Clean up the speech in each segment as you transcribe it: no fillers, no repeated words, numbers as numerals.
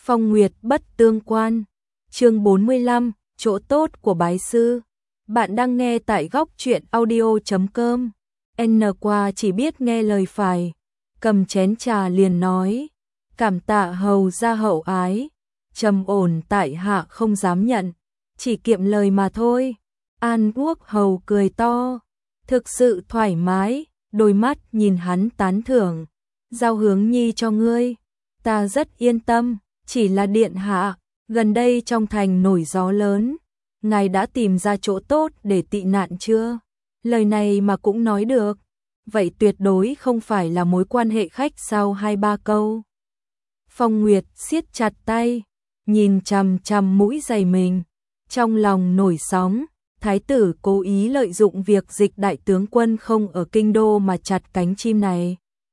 Phong Nguyệt bất tương quan. Chương 45, chỗ tốt của bái sư. Bạn đang nghe tại góc truyện audio.com. N qua chỉ biết nghe lời phải, cầm chén trà liền nói, cảm tạ hầu gia hậu ái, trầm ổn tại hạ không dám nhận, chỉ kiệm lời mà thôi. An Quốc hầu cười to, thực sự thoải mái, đôi mắt nhìn hắn tán thưởng, giao hướng nhi cho ngươi, ta rất yên tâm, chỉ là điện hạ, gần đây trong thành nổi gió lớn, ngài đã tìm ra chỗ tốt để tị nạn chưa? Lời này mà cũng nói được, vậy tuyệt đối không phải là mối quan hệ khách sau 2-3 câu. Phong Nguyệt siết chặt tay, nhìn chằm chằm mũi giày mình, trong lòng nổi sóng, thái tử cố ý lợi dụng việc dịch đại tướng quân không ở kinh đô mà chặt cánh chim này.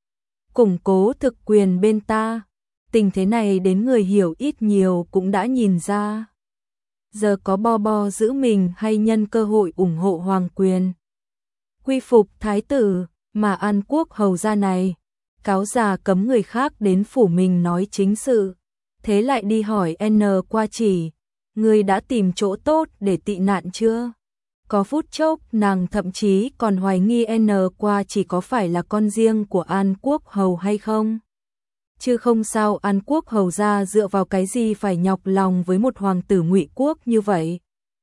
Củng cố thực quyền bên ta, tình thế này đến người hiểu ít nhiều cũng đã nhìn ra. Giờ có bo giữ mình hay nhân cơ hội ủng hộ hoàng quyền. Quy phục thái tử, mà An Quốc hầu gia này, cáo già cấm người khác đến phủ mình nói chính sự. Thế lại đi hỏi N qua chỉ, người đã tìm chỗ tốt để tị nạn chưa? Có phút chốc nàng thậm chí còn hoài nghi N qua chỉ có phải là con riêng của An Quốc hầu hay không? Chứ không sao An Quốc hầu gia dựa vào cái gì phải nhọc lòng với một hoàng tử Ngụy quốc như vậy.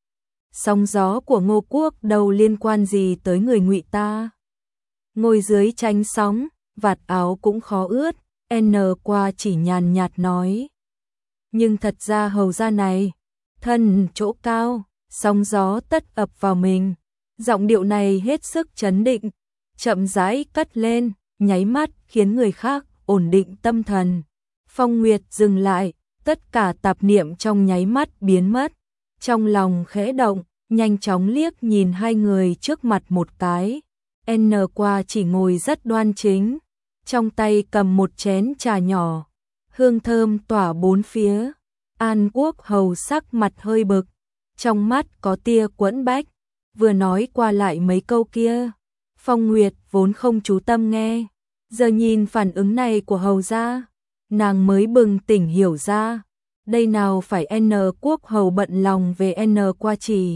Sóng gió của Ngô quốc đâu liên quan gì tới người Ngụy ta. Ngồi dưới tránh sóng, vạt áo cũng khó ướt, N qua chỉ nhàn nhạt nói. Nhưng thật ra hầu gia này, thân chỗ cao, sóng gió tất ập vào mình. Giọng điệu này hết sức trấn định, chậm rãi cất lên, nháy mắt khiến người khác ổn định tâm thần. Phong Nguyệt dừng lại, tất cả tạp niệm trong nháy mắt biến mất. Trong lòng khẽ động, nhanh chóng liếc nhìn hai người trước mặt một cái. N qua chỉ ngồi rất đoan chính, trong tay cầm một chén trà nhỏ, hương thơm tỏa bốn phía. An Quốc hầu sắc mặt hơi bực, trong mắt có tia quẫn bách, vừa nói qua lại mấy câu kia. Phong Nguyệt vốn không chú tâm nghe, giờ nhìn phản ứng này của hầu gia, nàng mới bừng tỉnh hiểu ra, đây nào phải N Quốc hầu bận lòng về N qua chỉ.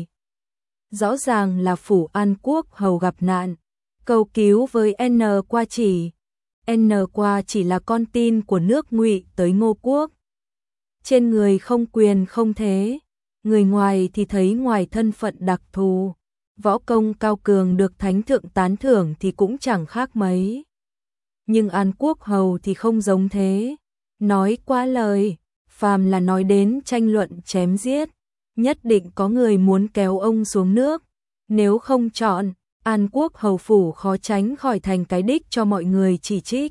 Rõ ràng là phủ An Quốc hầu gặp nạn, cầu cứu với N qua chỉ. N qua chỉ là con tin của nước Ngụy tới Ngô quốc. Trên người không quyền không thế, người ngoài thì thấy ngoài thân phận đặc thù, võ công cao cường được thánh thượng tán thưởng thì cũng chẳng khác mấy. Nhưng An Quốc hầu thì không giống thế, nói quá lời, phàm là nói đến tranh luận chém giết, nhất định có người muốn kéo ông xuống nước, nếu không chọn, An Quốc hầu phủ khó tránh khỏi thành cái đích cho mọi người chỉ trích.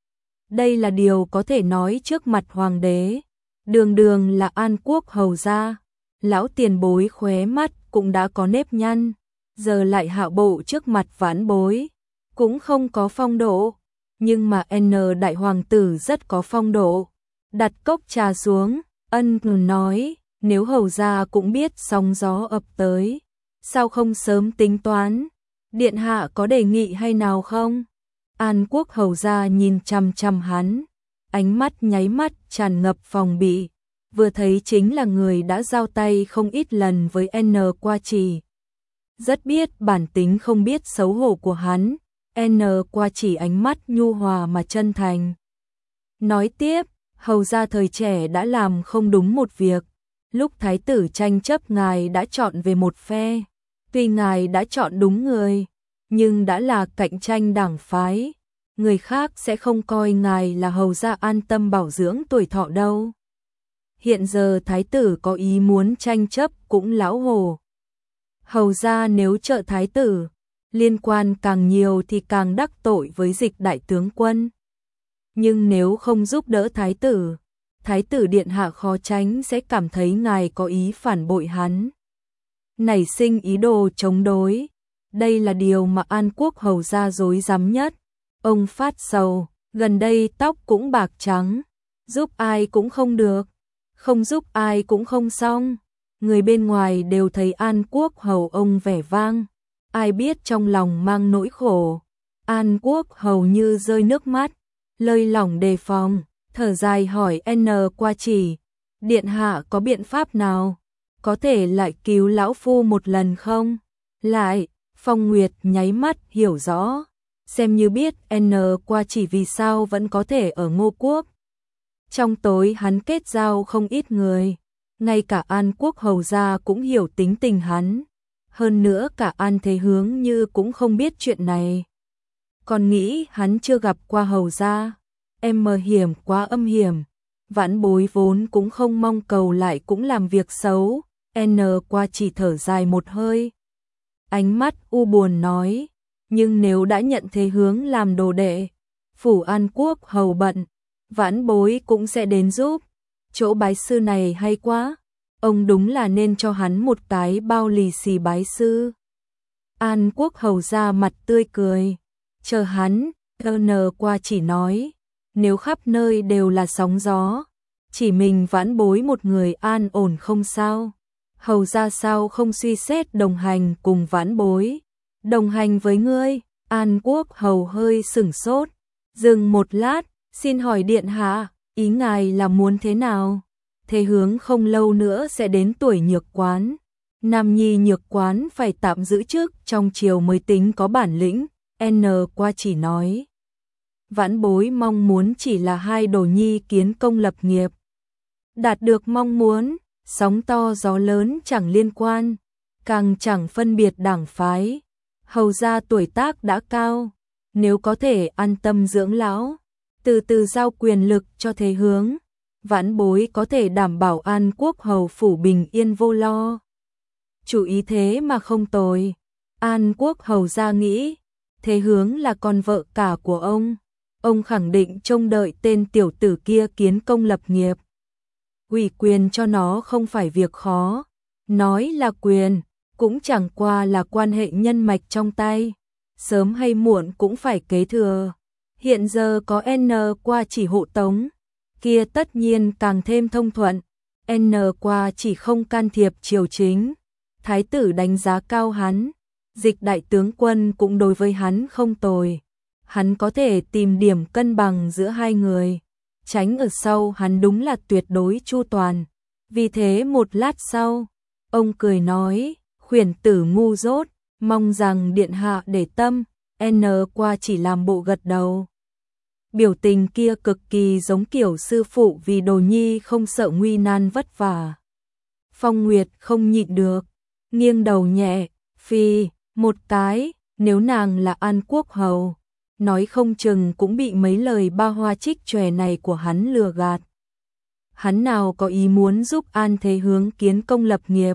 Đây là điều có thể nói trước mặt hoàng đế, đường đường là An Quốc hầu gia, lão tiền bối khóe mắt cũng đã có nếp nhăn, giờ lại hạ bộ trước mặt vãn bối, cũng không có phong độ, nhưng mà N đại hoàng tử rất có phong độ. Đặt cốc trà xuống, ân nói, nếu hầu gia cũng biết sóng gió ập tới, sao không sớm tính toán, điện hạ có đề nghị hay nào không? An Quốc hầu gia nhìn chằm chằm hắn, ánh mắt nháy mắt tràn ngập phòng bị, vừa thấy chính là người đã giao tay không ít lần với N qua chỉ. Rất biết bản tính không biết xấu hổ của hắn, N qua chỉ ánh mắt nhu hòa mà chân thành. Nói tiếp, hầu gia thời trẻ đã làm không đúng một việc, lúc thái tử tranh chấp ngài đã chọn về một phe, tuy ngài đã chọn đúng người, nhưng đã là cạnh tranh đảng phái, người khác sẽ không coi ngài là hầu gia an tâm bảo dưỡng tuổi thọ đâu. Hiện giờ thái tử có ý muốn tranh chấp cũng lão hồ. Hầu gia nếu trợ thái tử, liên quan càng nhiều thì càng đắc tội với dịch đại tướng quân. Nhưng nếu không giúp đỡ thái tử điện hạ khó tránh sẽ cảm thấy ngài có ý phản bội hắn, nảy sinh ý đồ chống đối. Đây là điều mà An Quốc hầu gia rối rắm nhất. Ông phát sầu, gần đây tóc cũng bạc trắng, giúp ai cũng không được, không giúp ai cũng không xong. Người bên ngoài đều thấy An Quốc hầu ông vẻ vang, ai biết trong lòng mang nỗi khổ. An Quốc hầu như rơi nước mắt, lơi lỏng đề phòng, thở dài hỏi N qua chỉ, Điện hạ có biện pháp nào? Có thể lại cứu lão phu một lần không? Lại, Phong Nguyệt nháy mắt hiểu rõ. Xem như biết N qua chỉ vì sao vẫn có thể ở Ngô Quốc. Trong tối hắn kết giao không ít người. Ngay cả An Quốc hầu gia cũng hiểu tính tình hắn. Hơn nữa cả An Thế Hướng như cũng không biết chuyện này. Còn nghĩ hắn chưa gặp qua hầu gia. Em mờ hiểm quá âm hiểm. Vãn Bối vốn cũng không mong cầu lại cũng làm việc xấu. N qua chỉ thở dài một hơi. Ánh mắt u buồn nói. Nhưng nếu đã nhận Thế Hướng làm đồ đệ, phủ An Quốc hầu bận, Vãn Bối cũng sẽ đến giúp. Chỗ bái sư này hay quá. Ông đúng là nên cho hắn một cái bao lì xì bái sư. An Quốc hầu ra mặt tươi cười. Chờ hắn, N qua chỉ nói. Nếu khắp nơi đều là sóng gió, chỉ mình Vãn Bối một người an ổn không sao. Hầu ra sao không suy xét đồng hành cùng Vãn Bối. Đồng hành với ngươi. An Quốc hầu hơi sửng sốt. Dừng một lát, xin hỏi điện hạ, ý ngài là muốn thế nào? Thế Hướng không lâu nữa sẽ đến tuổi nhược quán. Nam nhi nhược quán phải tạm giữ chức trong triều mới tính có bản lĩnh. N qua chỉ nói. Vãn Bối mong muốn chỉ là hai đồ nhi kiến công lập nghiệp. Đạt được mong muốn, sóng to gió lớn chẳng liên quan, càng chẳng phân biệt đảng phái. Hầu ra tuổi tác đã cao, nếu có thể an tâm dưỡng lão, từ từ giao quyền lực cho Thế Hướng, Vãn Bối có thể đảm bảo An Quốc hầu phủ bình yên vô lo. Chủ ý thế mà không tồi. An Quốc hầu ra nghĩ, Thế Hướng là con vợ cả của ông khẳng định trông đợi tên tiểu tử kia kiến công lập nghiệp. Ủy quyền cho nó không phải việc khó, nói là quyền, cũng chẳng qua là quan hệ nhân mạch trong tay, sớm hay muộn cũng phải kế thừa. Hiện giờ có N qua chỉ hộ tống, kia tất nhiên càng thêm thông thuận. N qua chỉ không can thiệp triều chính, thái tử đánh giá cao hắn, Dịch đại tướng quân cũng đối với hắn không tồi. Hắn có thể tìm điểm cân bằng giữa hai người, tránh ở sau hắn đúng là tuyệt đối chu toàn. Vì thế một lát sau, ông cười nói, khuyển tử ngu dốt, mong rằng điện hạ để tâm. N qua chỉ làm bộ gật đầu. Biểu tình kia cực kỳ giống kiểu sư phụ vì đồ nhi không sợ nguy nan vất vả. Phong Nguyệt không nhịn được, nghiêng đầu nhẹ, phi, một cái, nếu nàng là An Quốc hầu, nói không chừng cũng bị mấy lời ba hoa trích chòe này của hắn lừa gạt. Hắn nào có ý muốn giúp An Thế Hướng kiến công lập nghiệp.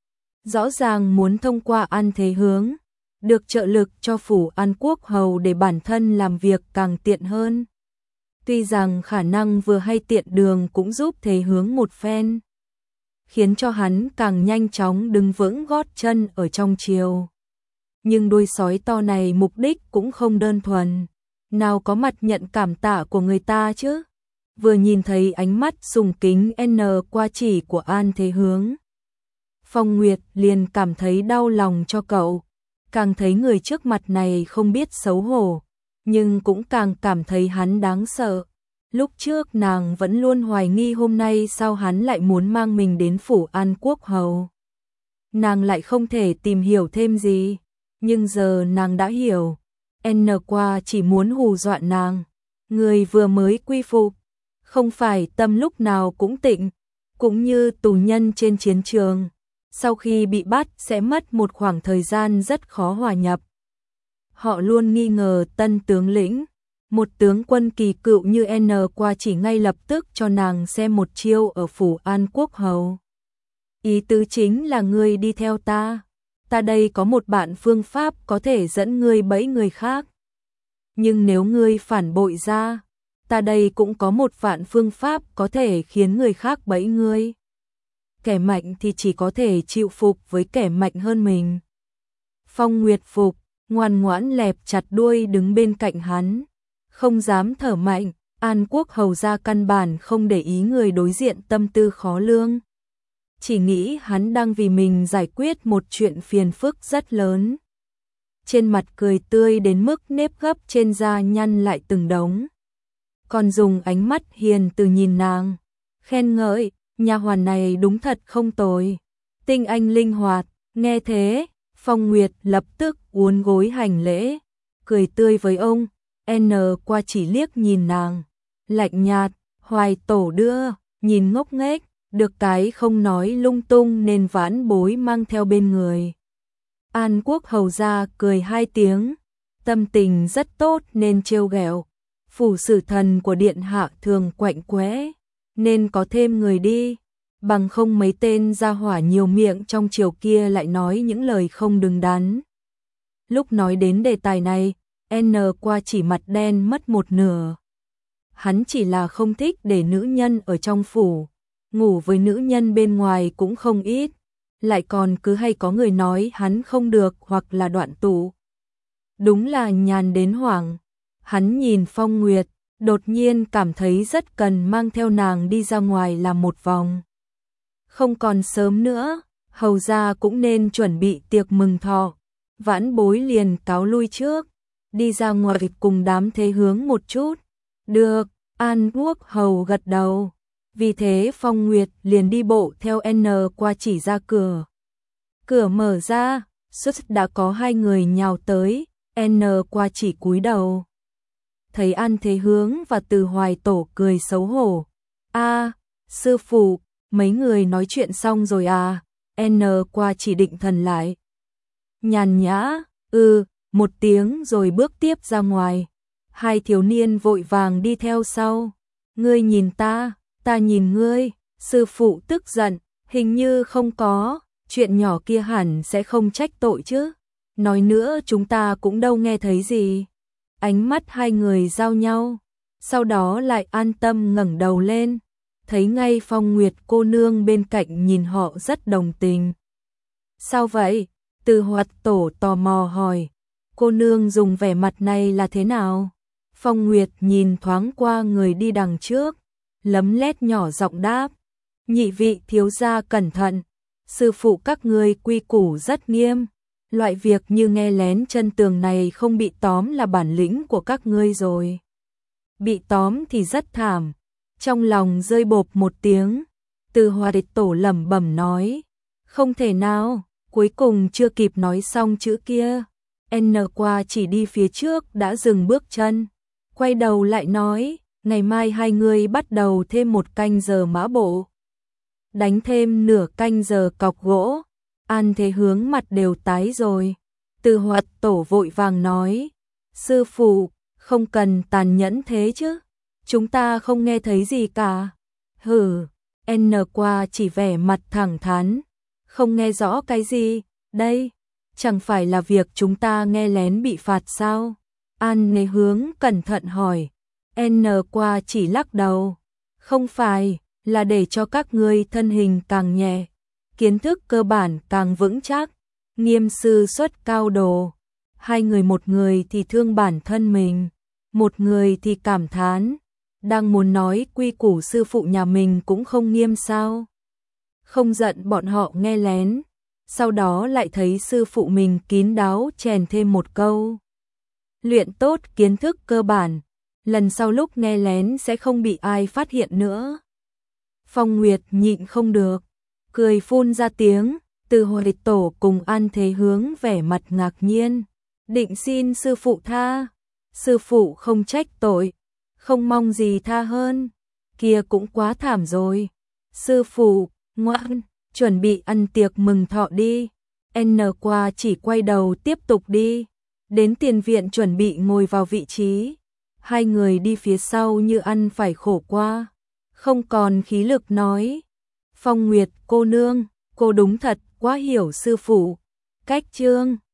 Rõ ràng muốn thông qua An Thế Hướng, được trợ lực cho phủ An Quốc hầu để bản thân làm việc càng tiện hơn. Tuy rằng khả năng vừa hay tiện đường cũng giúp Thế Hướng một phen, khiến cho hắn càng nhanh chóng đứng vững gót chân ở trong triều. Nhưng đuôi sói to này mục đích cũng không đơn thuần, nào có mặt nhận cảm tạ của người ta chứ. Vừa nhìn thấy ánh mắt sùng kính N qua chỉ của An Thế Hướng, Phong Nguyệt liền cảm thấy đau lòng cho cậu, càng thấy người trước mặt này không biết xấu hổ, nhưng cũng càng cảm thấy hắn đáng sợ. Lúc trước nàng vẫn luôn hoài nghi hôm nay sao hắn lại muốn mang mình đến phủ An Quốc hầu. Nàng lại không thể tìm hiểu thêm gì, nhưng giờ nàng đã hiểu. N qua chỉ muốn hù dọa nàng. Người vừa mới quy phục, không phải tâm lúc nào cũng tịnh, cũng như tù nhân trên chiến trường. Sau khi bị bắt sẽ mất một khoảng thời gian rất khó hòa nhập. Họ luôn nghi ngờ tân tướng lĩnh, một tướng quân kỳ cựu như N qua chỉ ngay lập tức cho nàng xem một chiêu ở phủ An Quốc hầu. Ý tứ chính là ngươi đi theo ta. Ta đây có một bạn phương pháp có thể dẫn ngươi bẫy người khác. Nhưng nếu ngươi phản bội ra, ta đây cũng có một vạn phương pháp có thể khiến người khác bẫy ngươi. Kẻ mạnh thì chỉ có thể chịu phục với kẻ mạnh hơn mình. Phong Nguyệt phục, ngoan ngoãn lẹp chặt đuôi đứng bên cạnh hắn, không dám thở mạnh. An Quốc hầu ra căn bản không để ý người đối diện tâm tư khó lương, chỉ nghĩ hắn đang vì mình giải quyết một chuyện phiền phức rất lớn. Trên mặt cười tươi đến mức nếp gấp trên da nhăn lại từng đống, còn dùng ánh mắt hiền từ nhìn nàng, khen ngợi, nha hoàn này đúng thật không tồi. Tinh anh linh hoạt, nghe thế, Phong Nguyệt lập tức uốn gối hành lễ, cười tươi với ông, qua chỉ liếc nhìn nàng, lạnh nhạt, Hoài Tổ đưa, nhìn ngốc nghếch, được cái không nói lung tung nên Vãn Bối mang theo bên người. An Quốc hầu ra cười hai tiếng, tâm tình rất tốt nên trêu ghẹo. Phủ sử thần của điện hạ thường quạnh quẽ, nên có thêm người đi, bằng không mấy tên gia hỏa nhiều miệng trong triều kia lại nói những lời không đứng đắn. Lúc nói đến đề tài này, qua chỉ mặt đen mất một nửa. Hắn chỉ là không thích để nữ nhân ở trong phủ, ngủ với nữ nhân bên ngoài cũng không ít, lại còn cứ hay có người nói hắn không được hoặc là đoạn tụ. Đúng là nhàn đến hoảng. Hắn nhìn Phong Nguyệt, đột nhiên cảm thấy rất cần mang theo nàng đi ra ngoài làm một vòng. Không còn sớm nữa, hầu gia cũng nên chuẩn bị tiệc mừng thọ. Vãn Bối liền cáo lui trước, đi ra ngoài cùng đám thế hướng một chút. Được, An Quốc hầu gật đầu. Vì thế Phong Nguyệt liền đi bộ theo qua chỉ ra cửa. Cửa mở ra, suốt đã có hai người nhào tới, qua chỉ cúi đầu. Thấy An Thế Hướng và Từ Hoài Tổ cười xấu hổ. Sư phụ, mấy người nói chuyện xong rồi à? Qua chỉ định thần lại. Nhàn nhã, một tiếng rồi bước tiếp ra ngoài. Hai thiếu niên vội vàng đi theo sau. Ngươi nhìn ta nhìn ngươi. Sư phụ tức giận, hình như không có, chuyện nhỏ kia hẳn sẽ không trách tội chứ. Nói nữa chúng ta cũng đâu nghe thấy gì. Ánh mắt hai người giao nhau, sau đó lại an tâm ngẩng đầu lên, thấy ngay Phong Nguyệt cô nương bên cạnh nhìn họ rất đồng tình. Sao vậy? Từ Hoạt Tổ tò mò hỏi, cô nương dùng vẻ mặt này là thế nào? Phong Nguyệt nhìn thoáng qua người đi đằng trước, lấm lét nhỏ giọng đáp, nhị vị thiếu gia cẩn thận, sư phụ các ngươi quy củ rất nghiêm. Loại việc như nghe lén chân tường này không bị tóm là bản lĩnh của các ngươi rồi. Bị tóm thì rất thảm. Trong lòng rơi bộp một tiếng, Từ Hòa Địch Tổ lẩm bẩm nói, không thể nào, cuối cùng chưa kịp nói xong chữ kia. Qua chỉ đi phía trước đã dừng bước chân, quay đầu lại nói, ngày mai hai người bắt đầu thêm 1 canh giờ mã bộ. Đánh thêm nửa canh giờ cọc gỗ. An Thế Hướng mặt đều tái rồi. Từ Hoạt Tổ vội vàng nói, sư phụ, không cần tàn nhẫn thế chứ, chúng ta không nghe thấy gì cả. Hừ, qua chỉ vẻ mặt thẳng thắn, không nghe rõ cái gì, đây, chẳng phải là việc chúng ta nghe lén bị phạt sao? An Thế Hướng cẩn thận hỏi, qua chỉ lắc đầu, không phải, là để cho các ngươi thân hình càng nhẹ, kiến thức cơ bản càng vững chắc, nghiêm sư xuất cao đồ. Hai người, một người thì thương bản thân mình, một người thì cảm thán, đang muốn nói quy củ sư phụ nhà mình cũng không nghiêm sao. Không giận bọn họ nghe lén, sau đó lại thấy sư phụ mình kín đáo chèn thêm một câu. Luyện tốt kiến thức cơ bản, lần sau lúc nghe lén sẽ không bị ai phát hiện nữa. Phong Nguyệt nhịn không được, cười phun ra tiếng. Từ Hồi Địch Tổ cùng An Thế Hướng vẻ mặt ngạc nhiên, định xin sư phụ tha. Sư phụ không trách tội, không mong gì tha hơn, kia cũng quá thảm rồi. Sư phụ, ngoan, chuẩn bị ăn tiệc mừng thọ đi. Qua chỉ quay đầu tiếp tục đi, đến tiền viện chuẩn bị ngồi vào vị trí. Hai người đi phía sau như ăn phải khổ qua, không còn khí lực nói. Phong Nguyệt cô nương, cô đúng thật quá hiểu sư phụ. Cách chương